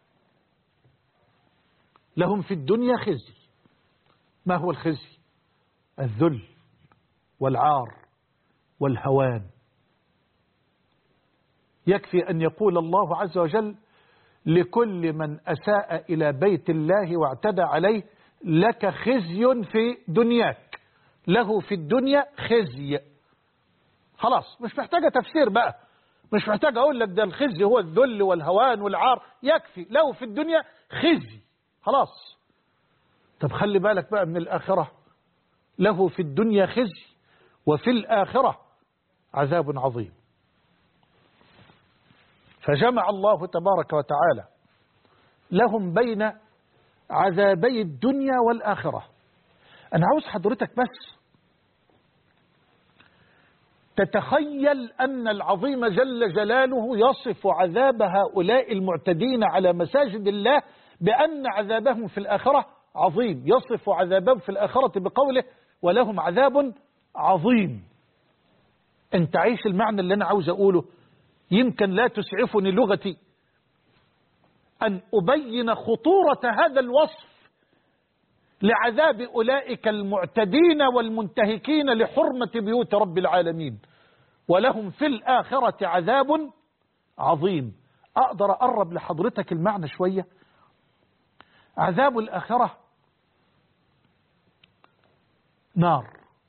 لهم في الدنيا خزي. ما هو الخزي؟ الذل والعار والهوان. يكفي أن يقول الله عز وجل: لكل من أساء إلى بيت الله واعتدى عليه لك خزي في دنياك. له في الدنيا خزي. خلاص، مش محتاجة تفسير بقى، مش محتاج أقول لك ده الخزي هو الذل والهوان والعار. يكفي له في الدنيا خزي. خلاص. طب خلي بالك بقى من الآخرة. له في الدنيا خزي وفي الآخرة عذاب عظيم. فجمع الله تبارك وتعالى لهم بين عذابي الدنيا والآخرة. أنا عاوز حضرتك بس تتخيل أن العظيم جل جلاله يصف عذاب هؤلاء المعتدين على مساجد الله بأن عذابهم في الآخرة عظيم. يصف عذابهم في الآخرة بقوله: ولهم عذاب عظيم. أنت عايش المعنى اللي أنا عاوز أقوله؟ يمكن لا تسعفني لغتي أن أبين خطورة هذا الوصف لعذاب أولئك المعتدين والمنتهكين لحرمة بيوت رب العالمين. ولهم في الآخرة عذاب عظيم. أقدر أقرب لحضرتك المعنى شوية؟ عذاب الآخرة نار.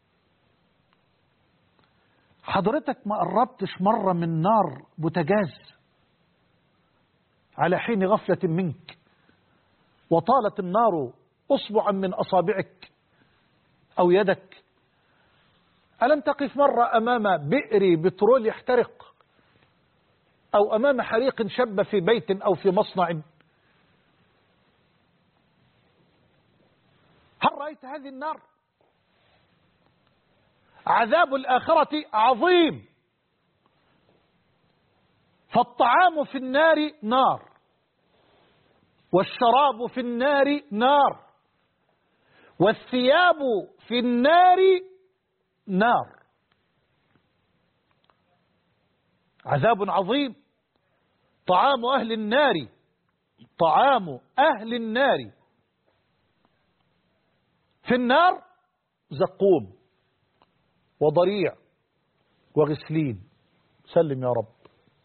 حضرتك ما قربتش مرة من نار بوتاجاز على حين غفلة منك وطالت النار أصبعا من أصابعك أو يدك؟ ألم تقف مرة أمام بئر بترول يحترق، أو أمام حريق شب في بيت أو في مصنع؟ هل رأيت هذه النار؟ عذاب الآخرة عظيم. فالطعام في النار نار، والشراب في النار نار، والثياب في النار نار، عذاب عظيم. طعام أهل النار، طعام أهل النار في النار زقوم وضريع وغسلين. سلم يا رب.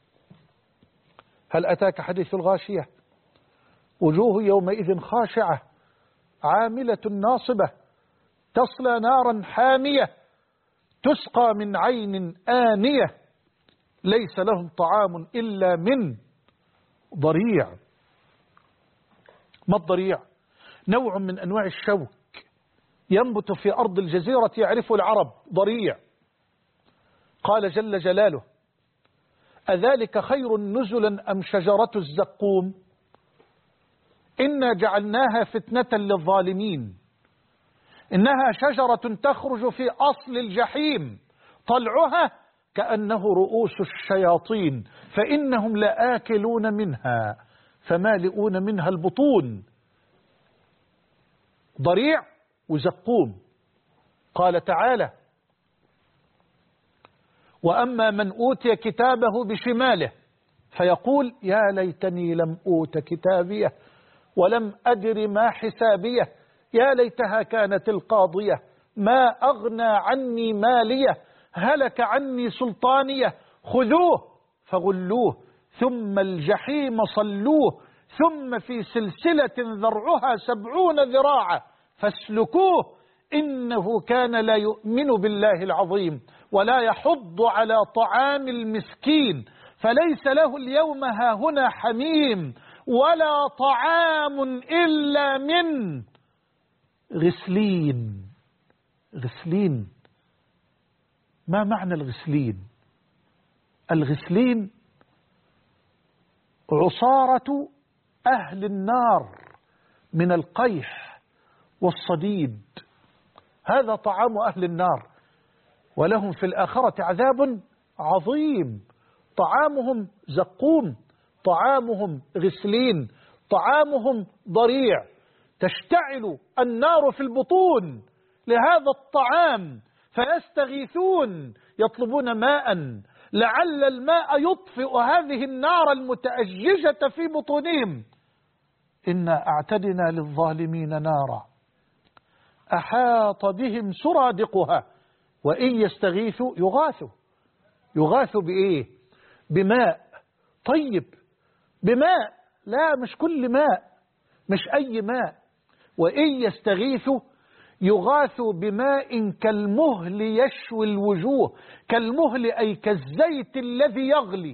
هل أتاك حديث الغاشية؟ وجوه يومئذ خاشعة عاملة ناصبة تصلى نارا حامية تسقى من عين آنية ليس لهم طعام إلا من ضريع. ما الضريع؟ نوع من أنواع الشوك ينبت في أرض الجزيرة يعرفه العرب، ضريع. قال جل جلاله: أذلك خير نزلا أم شجرة الزقوم إنا جعلناها فتنة للظالمين إنها شجرة تخرج في أصل الجحيم طلعها كأنه رؤوس الشياطين فإنهم لآكلون منها فمالئون منها البطون. ضريع وزقوم. قال تعالى: وأما من أوتي كتابه بشماله فيقول يا ليتني لم أوت كتابيه ولم أدر ما حسابيه يا ليتها كانت القاضية ما أغنى عني ماليه هلك عني سلطانيه خذوه فغلوه ثم الجحيم صلوه ثم في سلسلة ذرعها 70 ذراعا فاسلكوه إنه كان لا يؤمن بالله العظيم ولا يحض على طعام المسكين فليس له اليوم هاهنا حميم ولا طعام إلا من غسلين. غسلين، ما معنى الغسلين؟ الغسلين عصارة أهل النار من القيح والصديد، هذا طعام أهل النار ولهم في الآخرة عذاب عظيم. طعامهم زقوم، طعامهم غسلين، طعامهم ضريع، تشتعل النار في البطون لهذا الطعام فيستغيثون يطلبون ماء لعل الماء يطفئ هذه النار المتأججة في بطونهم. إنا أعتدنا للظالمين نارا أحاط بهم سرادقها وإن يستغيثوا يغاثوا بإيه؟ بماء. طيب بماء، لا مش كل ماء، مش أي ماء. وإن يستغيثوا يغاثوا بماء كالمهل يشوي الوجوه، كالمهل أي كالزيت الذي يغلي.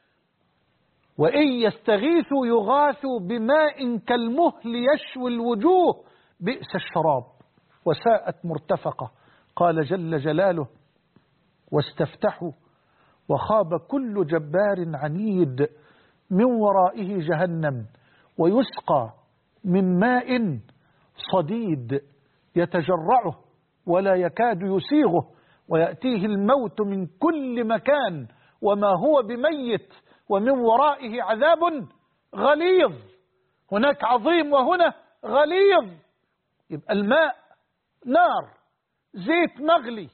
وإن يستغيثوا يغاثوا بماء كالمهل يشوي الوجوه بئس الشراب وساءت مرتفقة. قال جل جلاله واستفتحوا وخاب كل جبار عنيد من ورائه جهنم ويسقى من ماء صديد يتجرعه ولا يكاد يسيغه ويأتيه الموت من كل مكان وما هو بميت ومن ورائه عذاب غليظ. هناك عظيم وهنا غليظ. يبقى الماء نار، زيت مغلي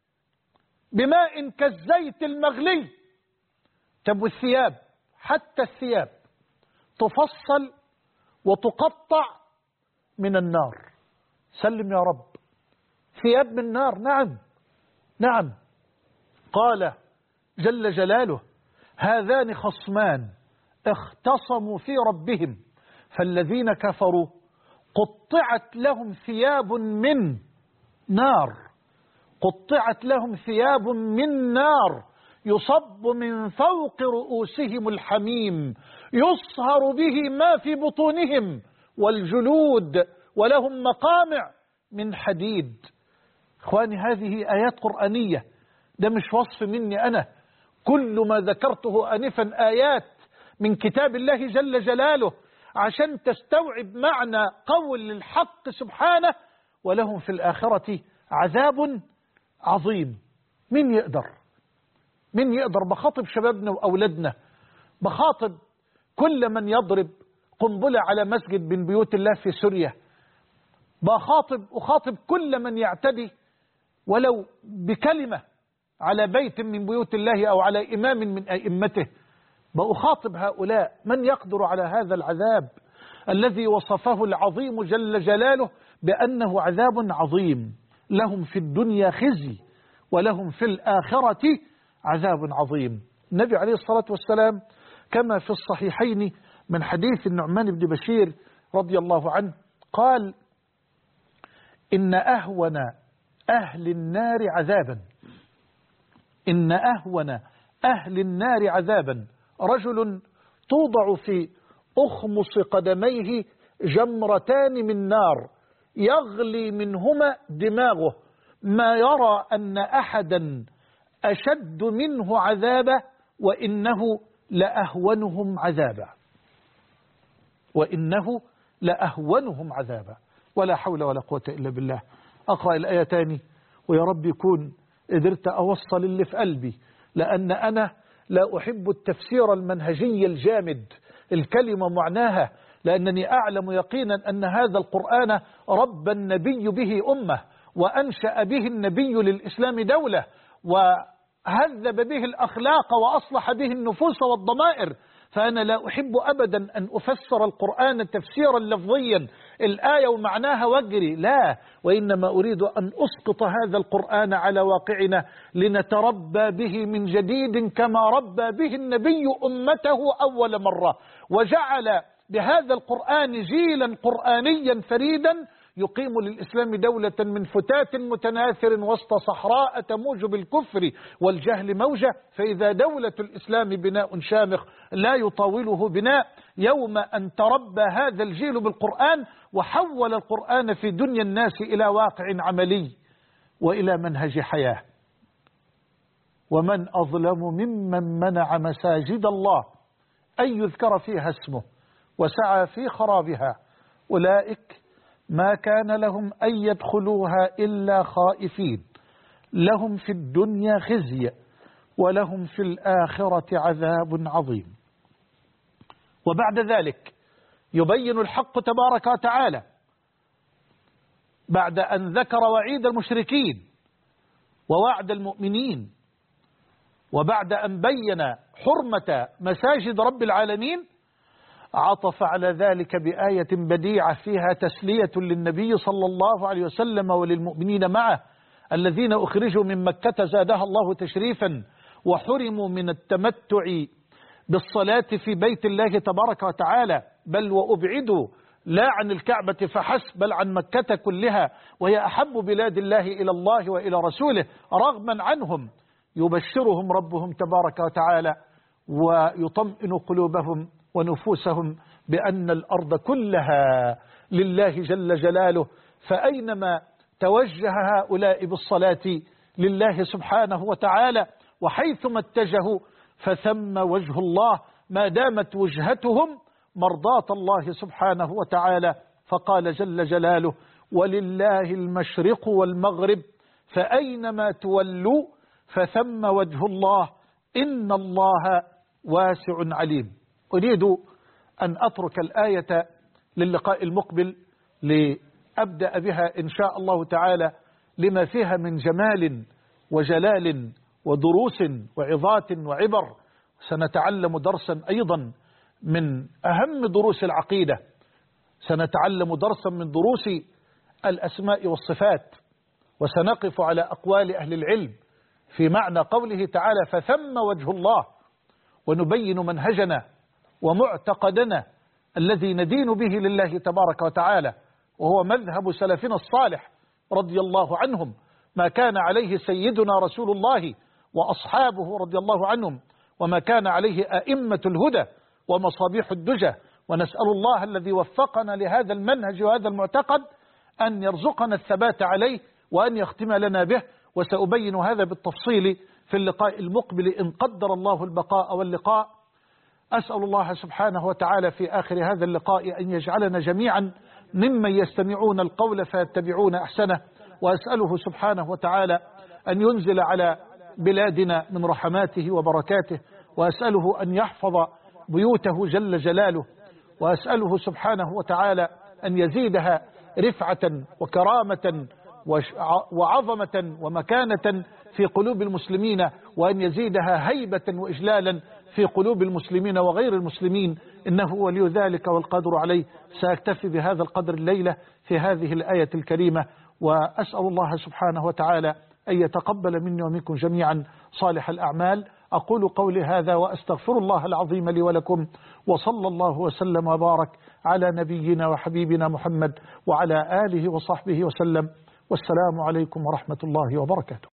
بماء كالزيت المغلي. طب والثياب؟ حتى الثياب تفصل وتقطع من النار. سلم يا رب. ثياب من نار، نعم. قال جل جلاله هذان خصمان اختصموا في ربهم فالذين كفروا قطعت لهم ثياب من نار، قطعت لهم ثياب من نار يصب من فوق رؤوسهم الحميم يصهر به ما في بطونهم والجلود ولهم مقامع من حديد. إخواني هذه آيات قرآنية، ده مش وصف مني أنا، كل ما ذكرته آنفا آيات من كتاب الله جل جلاله عشان تستوعب معنى قول الحق سبحانه ولهم في الآخرة عذاب عظيم. مين يقدر؟ بخاطب شبابنا وأولادنا، بخاطب كل من يضرب قنبلة على مسجد من بيوت الله في سوريا، أخاطب كل من يعتدي ولو بكلمة على بيت من بيوت الله أو على إمام من أئمته. بأخاطب هؤلاء: من يقدر على هذا العذاب الذي وصفه العظيم جل جلاله بأنه عذاب عظيم؟ لهم في الدنيا خزي ولهم في الآخرة عذاب عظيم. النبي عليه الصلاة والسلام كما في الصحيحين من حديث النعمان بن بشير رضي الله عنه قال: إن أهون أهل النار عذابا، إن أهون أهل النار عذابا رجل توضع في أخمص قدميه جمرتان من نار يغلي منهما دماغه، ما يرى أن أحدا أشد منه عذابا وإنه لأهونهم عذابا، وإنه لأهونهم عذابا. ولا حول ولا قوة إلا بالله. أقرأ الآية تاني ويا رب يكون قدرت أوصل اللي في قلبي، لأن أنا لا أحب التفسير المنهجي الجامد الكلمة معناها، لأنني أعلم يقينا أن هذا القرآن رب النبي به أمة، وأنشأ به النبي للإسلام دولة، وهذب به الأخلاق وأصلح به النفوس والضمائر. فأنا لا أحب أبدا أن أفسر القرآن تفسيرا لفظيا الآية ومعناها واجري، لا، وإنما أريد أن أسقط هذا القرآن على واقعنا لنتربى به من جديد كما ربى به النبي أمته أول مرة، وجعل بهذا القرآن جيلا قرآنيا فريدا يقيم للإسلام دولة من فتات متناثر وسط صحراء تموج بالكفر والجهل موجة. فإذا دولة الإسلام بناء شامخ لا يطاوله بناء، يوم أن تربى هذا الجيل بالقرآن وحول القرآن في دنيا الناس إلى واقع عملي وإلى منهج حياة. ومن أظلم ممن منع مساجد الله أن يذكر فيها اسمه وسعى في خرابها أولئك ما كان لهم أن يدخلوها إلا خائفين لهم في الدنيا خزي ولهم في الآخرة عذاب عظيم. وبعد ذلك يبين الحق تبارك وتعالى بعد أن ذكر وعيد المشركين ووعد المؤمنين، وبعد أن بين حرمة مساجد رب العالمين، عطف على ذلك بآية بديعة فيها تسلية للنبي صلى الله عليه وسلم وللمؤمنين معه الذين أخرجوا من مكة زادها الله تشريفا وحرموا من التمتع بالصلاة في بيت الله تبارك وتعالى، بل وأبعدوا لا عن الكعبة فحسب بل عن مكة كلها، وهي أحب بلاد الله إلى الله وإلى رسوله رغما عنهم. يبشرهم ربهم تبارك وتعالى ويطمئن قلوبهم ونفوسهم بأن الأرض كلها لله جل جلاله، فأينما توجه هؤلاء بالصلاة لله سبحانه وتعالى وحيثما اتجهوا فثم وجه الله، ما دامت وجهتهم مرضاة الله سبحانه وتعالى. فقال جل جلاله: ولله المشرق والمغرب فأينما تولوا فثم وجه الله إن الله واسع عليم. أريد أن أترك الآية للقاء المقبل لأبدأ بها إن شاء الله تعالى لما فيها من جمال وجلال ودروس وعظات وعبر. سنتعلم درسا أيضا من أهم دروس العقيدة، سنتعلم درسا من دروس الأسماء والصفات، وسنقف على أقوال أهل العلم في معنى قوله تعالى فثم وجه الله، ونبين منهجنا ومعتقدنا الذي ندين به لله تبارك وتعالى، وهو مذهب سلفنا الصالح رضي الله عنهم، ما كان عليه سيدنا رسول الله وأصحابه رضي الله عنهم، وما كان عليه أئمة الهدى ومصابيح الدجى. ونسأل الله الذي وفقنا لهذا المنهج وهذا المعتقد أن يرزقنا الثبات عليه وأن يختم لنا به، وسأبين هذا بالتفصيل في اللقاء المقبل إن قدر الله البقاء واللقاء. أسأل الله سبحانه وتعالى في آخر هذا اللقاء أن يجعلنا جميعا ممن يستمعون القول فيتبعون أحسنه، وأسأله سبحانه وتعالى أن ينزل على بلادنا من رحماته وبركاته، وأسأله أن يحفظ بيوته جل جلاله، وأسأله سبحانه وتعالى أن يزيدها رفعة وكرامة وعظمة ومكانة في قلوب المسلمين، وأن يزيدها هيبة وإجلالا في قلوب المسلمين وغير المسلمين، إنه ولي ذلك والقادر عليه. سأكتفي بهذا القدر الليلة في هذه الآية الكريمة، وأسأل الله سبحانه وتعالى أن يتقبل مني ومنكم جميعا صالح الأعمال. أقول قولي هذا وأستغفر الله العظيم لي ولكم، وصلى الله وسلم وبارك على نبينا وحبيبنا محمد وعلى آله وصحبه وسلم، والسلام عليكم ورحمة الله وبركاته.